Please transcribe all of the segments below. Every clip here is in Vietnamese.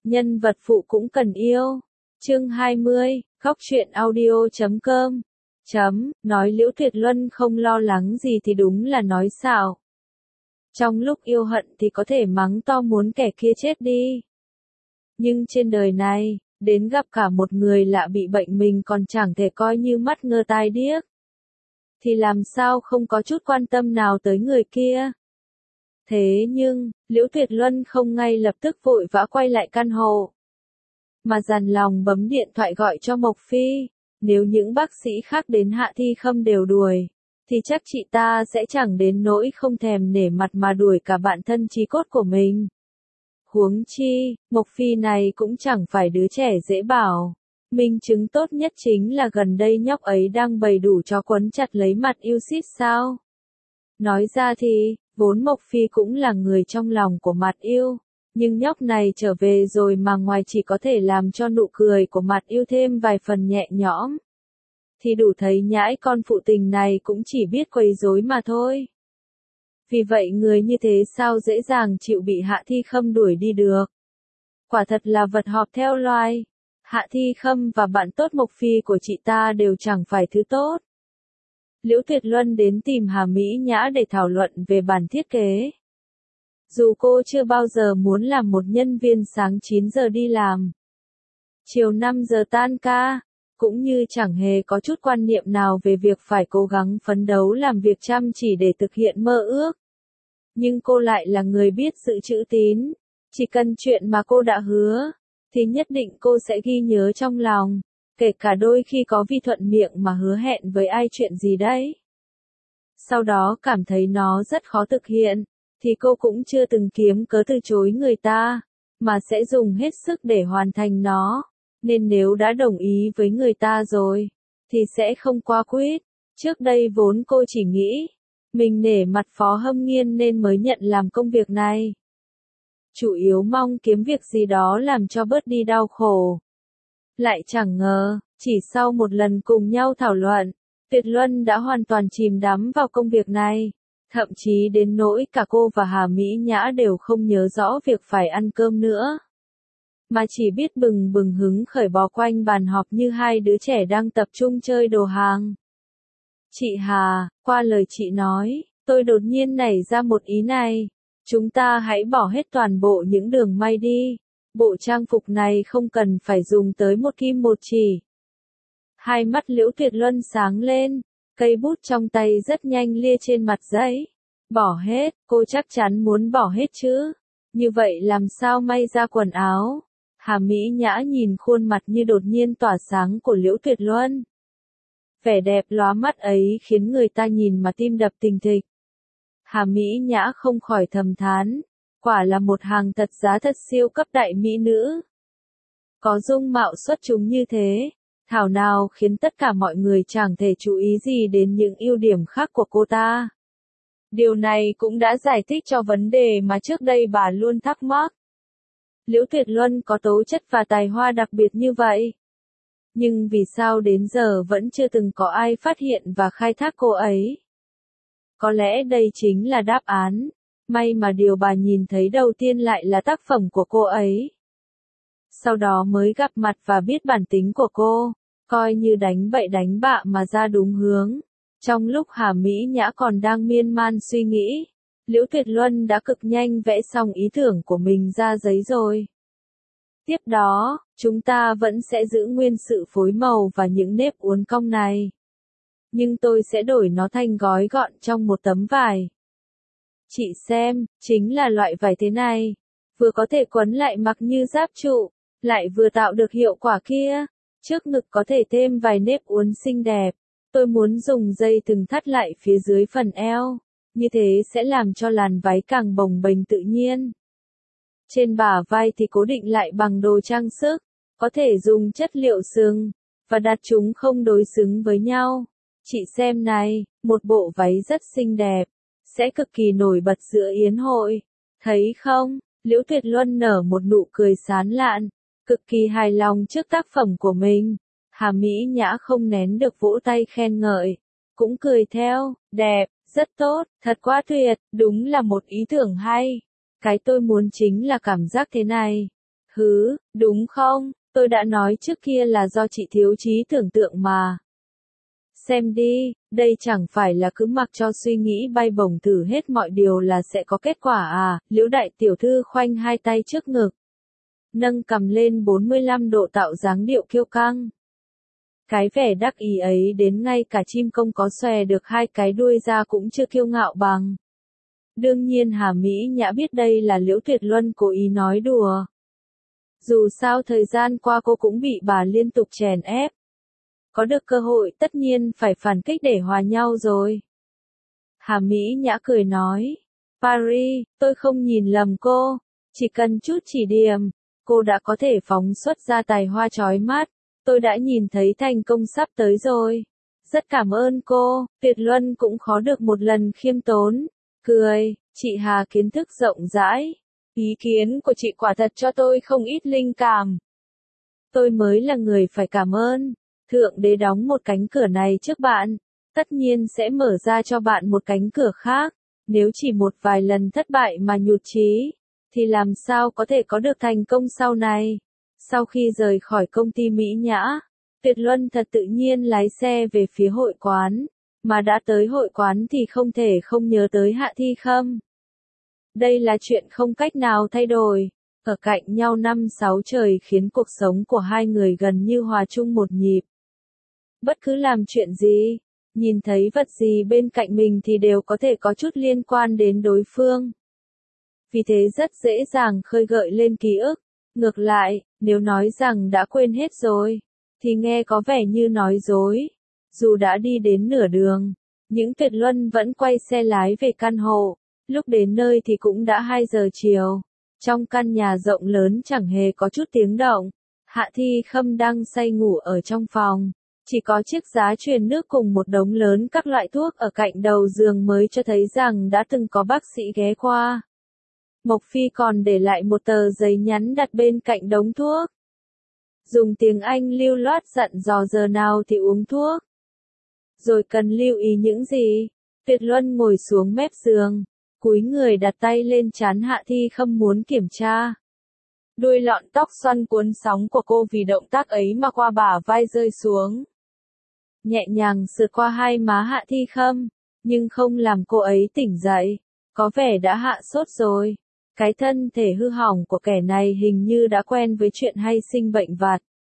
Nhân vật phụ cũng cần yêu. Chương 20, Khóc Chuyện Audio.com. Nói Liễu Tuyệt Luân không lo lắng gì thì đúng là nói xạo. Trong lúc yêu hận thì có thể mắng to muốn kẻ kia chết đi. Nhưng trên đời này, đến gặp cả một người lạ bị bệnh mình còn chẳng thể coi như mắt ngơ tai điếc. Thì làm sao không có chút quan tâm nào tới người kia. Thế nhưng, Liễu Tuyệt Luân không ngay lập tức vội vã quay lại căn hộ. Mà dằn lòng bấm điện thoại gọi cho Mộc Phi. Nếu những bác sĩ khác đến Hạ Thi Khâm đều đuổi, thì chắc chị ta sẽ chẳng đến nỗi không thèm nể mặt mà đuổi cả bạn thân chí cốt của mình. Huống chi, Mộc Phi này cũng chẳng phải đứa trẻ dễ bảo. Minh chứng tốt nhất chính là gần đây nhóc ấy đang bày đủ trò quấn chặt lấy mặt yêu xít sao. Nói ra thì, vốn Mộc Phi cũng là người trong lòng của mặt yêu. Nhưng nhóc này trở về rồi mà ngoài chỉ có thể làm cho nụ cười của mặt yêu thêm vài phần nhẹ nhõm. Thì đủ thấy nhãi con phụ tình này cũng chỉ biết quấy rối mà thôi. Vì vậy người như thế sao dễ dàng chịu bị Hạ Thi Khâm đuổi đi được. Quả thật là vật họp theo loài. Hạ Thi Khâm và bạn tốt Mộc Phi của chị ta đều chẳng phải thứ tốt. Liễu Tuyệt Luân đến tìm Hà Mỹ Nhã để thảo luận về bản thiết kế. Dù cô chưa bao giờ muốn làm một nhân viên sáng 9 giờ đi làm, chiều 5 giờ tan ca, cũng như chẳng hề có chút quan niệm nào về việc phải cố gắng phấn đấu làm việc chăm chỉ để thực hiện mơ ước. Nhưng cô lại là người biết giữ chữ tín, chỉ cần chuyện mà cô đã hứa, thì nhất định cô sẽ ghi nhớ trong lòng, kể cả đôi khi có vi thuận miệng mà hứa hẹn với ai chuyện gì đấy. Sau đó cảm thấy nó rất khó thực hiện, thì cô cũng chưa từng kiếm cớ từ chối người ta, mà sẽ dùng hết sức để hoàn thành nó. Nên nếu đã đồng ý với người ta rồi, thì sẽ không qua quýt. Trước đây vốn cô chỉ nghĩ, mình nể mặt Phó Hâm Nghiên nên mới nhận làm công việc này. Chủ yếu mong kiếm việc gì đó làm cho bớt đi đau khổ. Lại chẳng ngờ, chỉ sau một lần cùng nhau thảo luận, Tuyệt Luân đã hoàn toàn chìm đắm vào công việc này. Thậm chí đến nỗi cả cô và Hà Mỹ Nhã đều không nhớ rõ việc phải ăn cơm nữa. Mà chỉ biết bừng bừng hứng khởi bò quanh bàn họp như hai đứa trẻ đang tập trung chơi đồ hàng. Chị Hà, qua lời chị nói, tôi đột nhiên nảy ra một ý này. Chúng ta hãy bỏ hết toàn bộ những đường may đi. Bộ trang phục này không cần phải dùng tới một kim một chỉ. Hai mắt Liễu Tuyệt Luân sáng lên. Cây bút trong tay rất nhanh lia trên mặt giấy. Bỏ hết, cô chắc chắn muốn bỏ hết chứ. Như vậy làm sao may ra quần áo? Hà Mỹ Nhã nhìn khuôn mặt như đột nhiên tỏa sáng của Liễu Tuyệt Luân. Vẻ đẹp lóa mắt ấy khiến người ta nhìn mà tim đập thình thịch. Hà Mỹ Nhã không khỏi thầm thán. Quả là một hàng thật giá thật siêu cấp đại mỹ nữ. Có dung mạo xuất chúng như thế. Thảo nào khiến tất cả mọi người chẳng thể chú ý gì đến những ưu điểm khác của cô ta. Điều này cũng đã giải thích cho vấn đề mà trước đây bà luôn thắc mắc. Liễu Tuyệt Luân có tố chất và tài hoa đặc biệt như vậy. Nhưng vì sao đến giờ vẫn chưa từng có ai phát hiện và khai thác cô ấy? Có lẽ đây chính là đáp án. May mà điều bà nhìn thấy đầu tiên lại là tác phẩm của cô ấy. Sau đó mới gặp mặt và biết bản tính của cô, coi như đánh bậy đánh bạ mà ra đúng hướng. Trong lúc Hà Mỹ Nhã còn đang miên man suy nghĩ, Liễu Tuyệt Luân đã cực nhanh vẽ xong ý tưởng của mình ra giấy rồi. Tiếp đó, chúng ta vẫn sẽ giữ nguyên sự phối màu và những nếp uốn cong này. Nhưng tôi sẽ đổi nó thành gói gọn trong một tấm vải. Chị xem, chính là loại vải thế này. Vừa có thể quấn lại mặc như giáp trụ, lại vừa tạo được hiệu quả kia. Trước ngực có thể thêm vài nếp uốn xinh đẹp. Tôi muốn dùng dây thừng thắt lại phía dưới phần eo. Như thế sẽ làm cho làn váy càng bồng bềnh tự nhiên. Trên bả vai thì cố định lại bằng đồ trang sức. Có thể dùng chất liệu sừng. Và đặt chúng không đối xứng với nhau. Chị xem này, một bộ váy rất xinh đẹp. Sẽ cực kỳ nổi bật giữa yến hội. Thấy không? Liễu Tuyệt Luân nở một nụ cười sán lạn. Cực kỳ hài lòng trước tác phẩm của mình. Hà Mỹ Nhã không nén được vỗ tay khen ngợi. Cũng cười theo, đẹp, rất tốt, thật quá tuyệt, đúng là một ý tưởng hay. Cái tôi muốn chính là cảm giác thế này. Hứ, đúng không, tôi đã nói trước kia là do chị thiếu trí tưởng tượng mà. Xem đi, đây chẳng phải là cứ mặc cho suy nghĩ bay bổng thử hết mọi điều là sẽ có kết quả à, Liễu đại tiểu thư khoanh hai tay trước ngực. Nâng cằm lên 45 độ tạo dáng điệu kiêu căng. Cái vẻ đắc ý ấy đến ngay cả chim công có xòe được hai cái đuôi ra cũng chưa kiêu ngạo bằng. Đương nhiên Hà Mỹ Nhã biết đây là Liễu Tuyệt Luân cố ý nói đùa. Dù sao thời gian qua cô cũng bị bà liên tục chèn ép. Có được cơ hội tất nhiên phải phản kích để hòa nhau rồi. Hà Mỹ Nhã cười nói. Paris, tôi không nhìn lầm cô. Chỉ cần chút chỉ điểm, cô đã có thể phóng xuất ra tài hoa chói mắt. Tôi đã nhìn thấy thành công sắp tới rồi. Rất cảm ơn cô, Tuyệt Luân cũng khó được một lần khiêm tốn. Cười, chị Hà kiến thức rộng rãi. Ý kiến của chị quả thật cho tôi không ít linh cảm. Tôi mới là người phải cảm ơn. Thượng đế đóng một cánh cửa này trước bạn, tất nhiên sẽ mở ra cho bạn một cánh cửa khác. Nếu chỉ một vài lần thất bại mà nhụt chí, thì làm sao có thể có được thành công sau này? Sau khi rời khỏi công ty Mỹ Nhã, Tuyệt Luân thật tự nhiên lái xe về phía hội quán, mà đã tới hội quán thì không thể không nhớ tới Hạ Thi Khâm. Đây là chuyện không cách nào thay đổi. Ở cạnh nhau 5-6 trời khiến cuộc sống của hai người gần như hòa chung một nhịp. Bất cứ làm chuyện gì, nhìn thấy vật gì bên cạnh mình thì đều có thể có chút liên quan đến đối phương. Vì thế rất dễ dàng khơi gợi lên ký ức. Ngược lại, nếu nói rằng đã quên hết rồi, thì nghe có vẻ như nói dối. Dù đã đi đến nửa đường, những Tuyệt Luân vẫn quay xe lái về căn hộ. Lúc đến nơi thì cũng đã 2 giờ chiều. Trong căn nhà rộng lớn chẳng hề có chút tiếng động. Hạ Thi Khâm đang say ngủ ở trong phòng. Chỉ có chiếc giá truyền nước cùng một đống lớn các loại thuốc ở cạnh đầu giường mới cho thấy rằng đã từng có bác sĩ ghé qua. Mộc Phi còn để lại một tờ giấy nhắn đặt bên cạnh đống thuốc. Dùng tiếng Anh lưu loát dặn dò giờ nào thì uống thuốc. Rồi cần lưu ý những gì? Tuyệt Luân ngồi xuống mép giường, cúi người đặt tay lên trán Hạ Thi Khâm muốn kiểm tra. Đuôi lọn tóc xoăn cuốn sóng của cô vì động tác ấy mà qua bả vai rơi xuống. Nhẹ nhàng sượt qua hai má Hạ Thi Khâm, nhưng không làm cô ấy tỉnh dậy. Có vẻ đã hạ sốt rồi. Cái thân thể hư hỏng của kẻ này hình như đã quen với chuyện hay sinh bệnh vặt.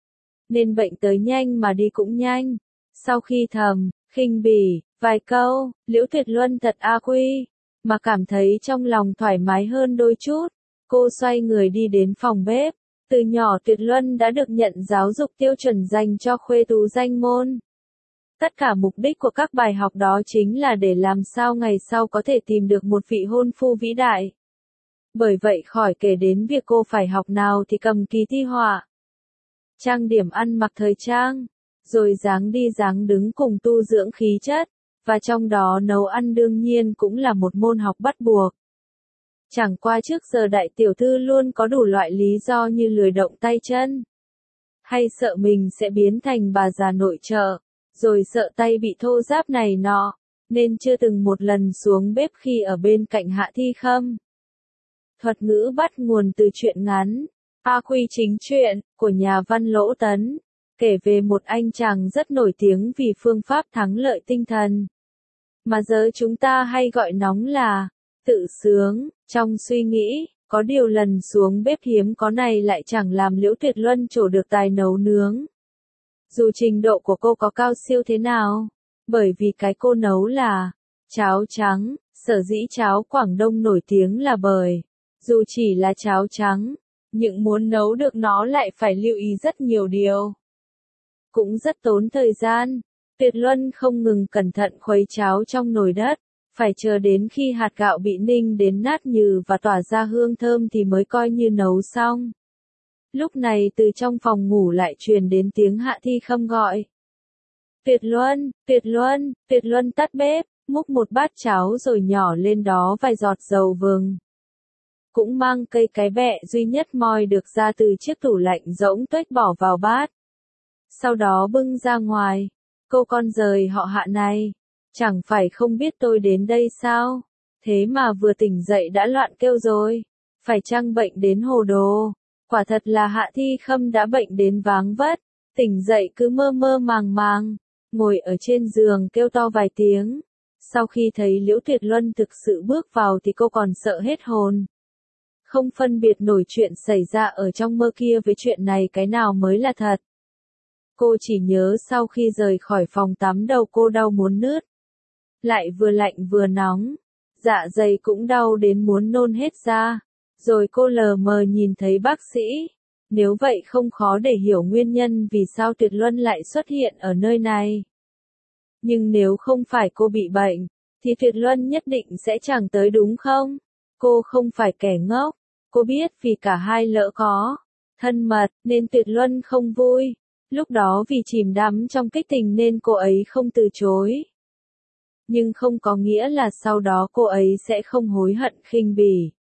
Nên bệnh tới nhanh mà đi cũng nhanh. Sau khi thầm, khinh bỉ, vài câu, Liễu Tuyệt Luân thật a quy, mà cảm thấy trong lòng thoải mái hơn đôi chút. Cô xoay người đi đến phòng bếp. Từ nhỏ Tuyệt Luân đã được nhận giáo dục tiêu chuẩn dành cho khuê tú danh môn. Tất cả mục đích của các bài học đó chính là để làm sao ngày sau có thể tìm được một vị hôn phu vĩ đại. Bởi vậy khỏi kể đến việc cô phải học nào thì cầm kỳ thi họa. Trang điểm ăn mặc thời trang, rồi dáng đi dáng đứng cùng tu dưỡng khí chất, và trong đó nấu ăn đương nhiên cũng là một môn học bắt buộc. Chẳng qua trước giờ đại tiểu thư luôn có đủ loại lý do như lười động tay chân, hay sợ mình sẽ biến thành bà già nội trợ, rồi sợ tay bị thô ráp này nọ, nên chưa từng một lần xuống bếp khi ở bên cạnh Hạ Thi Khâm. Thuật ngữ bắt nguồn từ truyện ngắn, A Quy Chính Truyện, của nhà văn Lỗ Tấn, kể về một anh chàng rất nổi tiếng vì phương pháp thắng lợi tinh thần, mà giờ chúng ta hay gọi nóng là tự sướng. Trong suy nghĩ, có điều lần xuống bếp hiếm có này lại chẳng làm Liễu Tuyệt Luân trổ được tài nấu nướng. Dù trình độ của cô có cao siêu thế nào, bởi vì cái cô nấu là cháo trắng. Sở dĩ cháo Quảng Đông nổi tiếng là bởi, dù chỉ là cháo trắng, nhưng muốn nấu được nó lại phải lưu ý rất nhiều điều. Cũng rất tốn thời gian. Tuyệt Luân không ngừng cẩn thận khuấy cháo trong nồi đất, phải chờ đến khi hạt gạo bị ninh đến nát nhừ và tỏa ra hương thơm thì mới coi như nấu xong. Lúc này từ trong phòng ngủ lại truyền đến tiếng Hạ Thi Khâm gọi. Tuyệt Luân, Tuyệt Luân, Tuyệt Luân tắt bếp, múc một bát cháo rồi nhỏ lên đó vài giọt dầu vừng. Cũng mang cây cái bẹ duy nhất moi được ra từ chiếc tủ lạnh rỗng tuếch bỏ vào bát. Sau đó bưng ra ngoài. Cô con rời họ Hạ này, chẳng phải không biết tôi đến đây sao? Thế mà vừa tỉnh dậy đã loạn kêu rồi. Phải chăng bệnh đến hồ đồ? Quả thật là Hạ Thi Khâm đã bệnh đến váng vất, tỉnh dậy cứ mơ mơ màng màng, ngồi ở trên giường kêu to vài tiếng. Sau khi thấy Liễu Tuyệt Luân thực sự bước vào thì cô còn sợ hết hồn. Không phân biệt nổi chuyện xảy ra ở trong mơ kia với chuyện này cái nào mới là thật. Cô chỉ nhớ sau khi rời khỏi phòng tắm đầu cô đau muốn nứt. Lại vừa lạnh vừa nóng, dạ dày cũng đau đến muốn nôn hết ra. Rồi cô lờ mờ nhìn thấy bác sĩ. Nếu vậy không khó để hiểu nguyên nhân vì sao Tuyệt Luân lại xuất hiện ở nơi này. Nhưng nếu không phải cô bị bệnh, thì Tuyệt Luân nhất định sẽ chẳng tới đúng không? Cô không phải kẻ ngốc. Cô biết vì cả hai lỡ có thân mật nên Tuyệt Luân không vui. Lúc đó vì chìm đắm trong kích tình nên cô ấy không từ chối. Nhưng không có nghĩa là sau đó cô ấy sẽ không hối hận khinh bỉ.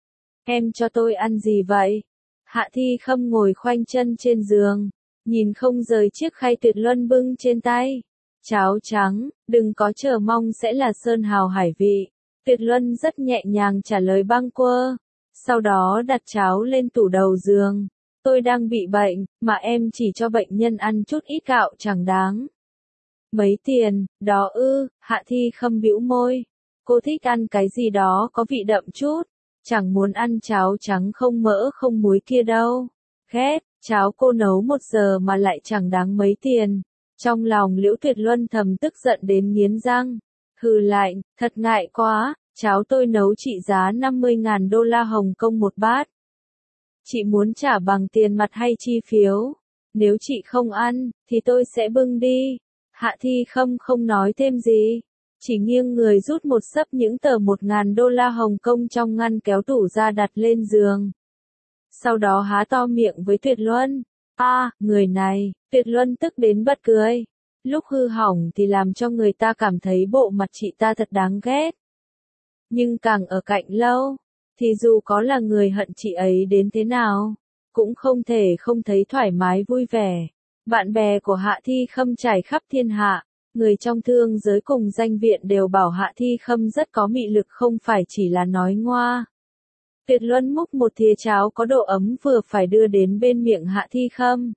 Em cho tôi ăn gì vậy? Hạ Thi Khâm ngồi khoanh chân trên giường, nhìn không rời chiếc khay Tuyệt Luân bưng trên tay. Cháo trắng, đừng có chờ mong sẽ là sơn hào hải vị. Tuyệt Luân rất nhẹ nhàng trả lời bâng quơ. Sau đó đặt cháo lên tủ đầu giường. Tôi đang bị bệnh, mà em chỉ cho bệnh nhân ăn chút ít gạo chẳng đáng. Mấy tiền, đó ư, Hạ Thi Khâm bĩu môi. Cô thích ăn cái gì đó có vị đậm chút. Chẳng muốn ăn cháo trắng không mỡ không muối kia đâu. Ghét, cháo cô nấu 1 giờ mà lại chẳng đáng mấy tiền. Trong lòng Liễu Tuyệt Luân thầm tức giận đến nghiến răng. Hừ lạnh, thật ngại quá, cháo tôi nấu trị giá 50.000 đô la Hồng Kông một bát. Chị muốn trả bằng tiền mặt hay chi phiếu? Nếu chị không ăn, thì tôi sẽ bưng đi. Hạ Thi Khâm không nói thêm gì. Chỉ nghiêng người rút một xấp những tờ 1.000 đô la Hồng Kông trong ngăn kéo tủ ra đặt lên giường. Sau đó há to miệng với Tuyệt Luân. Người này, Tuyệt Luân tức đến bật cười. Lúc hư hỏng thì làm cho người ta cảm thấy bộ mặt chị ta thật đáng ghét. Nhưng càng ở cạnh lâu, thì dù có là người hận chị ấy đến thế nào, cũng không thể không thấy thoải mái vui vẻ. Bạn bè của Hạ Thi Khâm trải khắp thiên hạ, người trong thương giới cùng danh viện đều bảo Hạ Thi Khâm rất có mị lực không phải chỉ là nói ngoa. Tuyệt Luân múc một thìa cháo có độ ấm vừa phải đưa đến bên miệng Hạ Thi Khâm.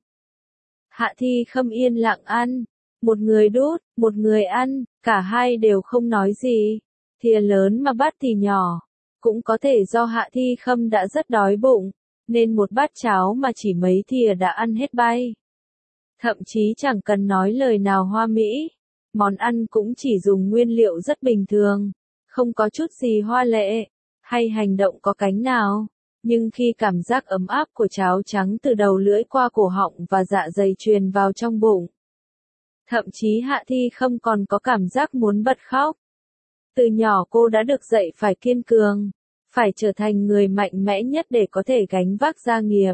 Hạ Thi Khâm yên lặng ăn. Một người đút, một người ăn, cả hai đều không nói gì. Thìa lớn mà bát thì nhỏ. Cũng có thể do Hạ Thi Khâm đã rất đói bụng, nên một bát cháo mà chỉ mấy thìa đã ăn hết bay. Thậm chí chẳng cần nói lời nào hoa mỹ. Món ăn cũng chỉ dùng nguyên liệu rất bình thường, không có chút gì hoa lệ, hay hành động có cánh nào. Nhưng khi cảm giác ấm áp của cháo trắng từ đầu lưỡi qua cổ họng và dạ dày truyền vào trong bụng. Thậm chí Hạ Thi Khâm còn có cảm giác muốn bật khóc. Từ nhỏ cô đã được dạy phải kiên cường, phải trở thành người mạnh mẽ nhất để có thể gánh vác gia nghiệp.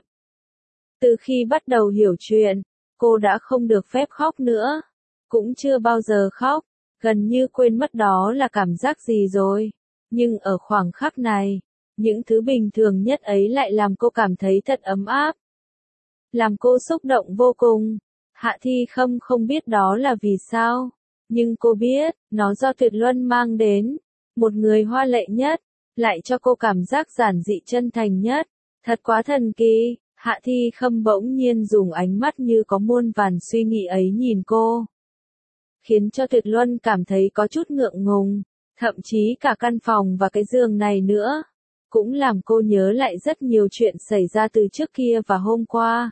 Từ khi bắt đầu hiểu chuyện, cô đã không được phép khóc nữa. Cũng chưa bao giờ khóc, gần như quên mất đó là cảm giác gì rồi. Nhưng ở khoảng khắc này, những thứ bình thường nhất ấy lại làm cô cảm thấy thật ấm áp. Làm cô xúc động vô cùng. Hạ Thi Khâm không biết đó là vì sao. Nhưng cô biết, nó do Tuyệt Luân mang đến. Một người hoa lệ nhất, lại cho cô cảm giác giản dị chân thành nhất. Thật quá thần kỳ. Hạ Thi Khâm bỗng nhiên dùng ánh mắt như có muôn vàn suy nghĩ ấy nhìn cô. Khiến cho Tuyệt Luân cảm thấy có chút ngượng ngùng. Thậm chí cả căn phòng và cái giường này nữa. Cũng làm cô nhớ lại rất nhiều chuyện xảy ra từ trước kia và hôm qua.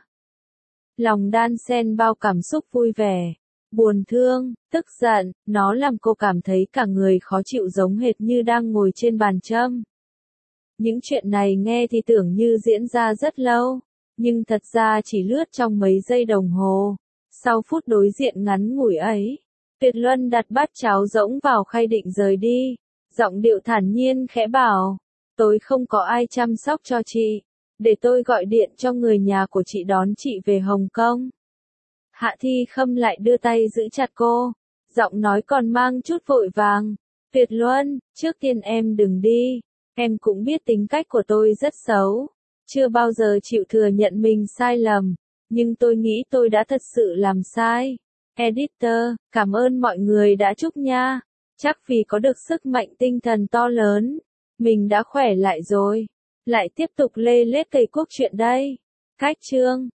Lòng đan xen bao cảm xúc vui vẻ, buồn thương, tức giận, nó làm cô cảm thấy cả người khó chịu giống hệt như đang ngồi trên bàn châm. Những chuyện này nghe thì tưởng như diễn ra rất lâu, nhưng thật ra chỉ lướt trong mấy giây đồng hồ. Sau phút đối diện ngắn ngủi ấy, Tuyệt Luân đặt bát cháo rỗng vào khay định rời đi, giọng điệu thản nhiên khẽ bảo, tối không có ai chăm sóc cho chị. Để tôi gọi điện cho người nhà của chị đón chị về Hồng Kông. Hạ Thi Khâm lại đưa tay giữ chặt cô. Giọng nói còn mang chút vội vàng. Tuyệt Luân, trước tiên em đừng đi. Em cũng biết tính cách của tôi rất xấu. Chưa bao giờ chịu thừa nhận mình sai lầm. Nhưng tôi nghĩ tôi đã thật sự làm sai. Editor, cảm ơn mọi người đã chúc nha. Chắc vì có được sức mạnh tinh thần to lớn. Mình đã khỏe lại rồi. Lại tiếp tục lê lết cây quốc chuyện đây. Cách chương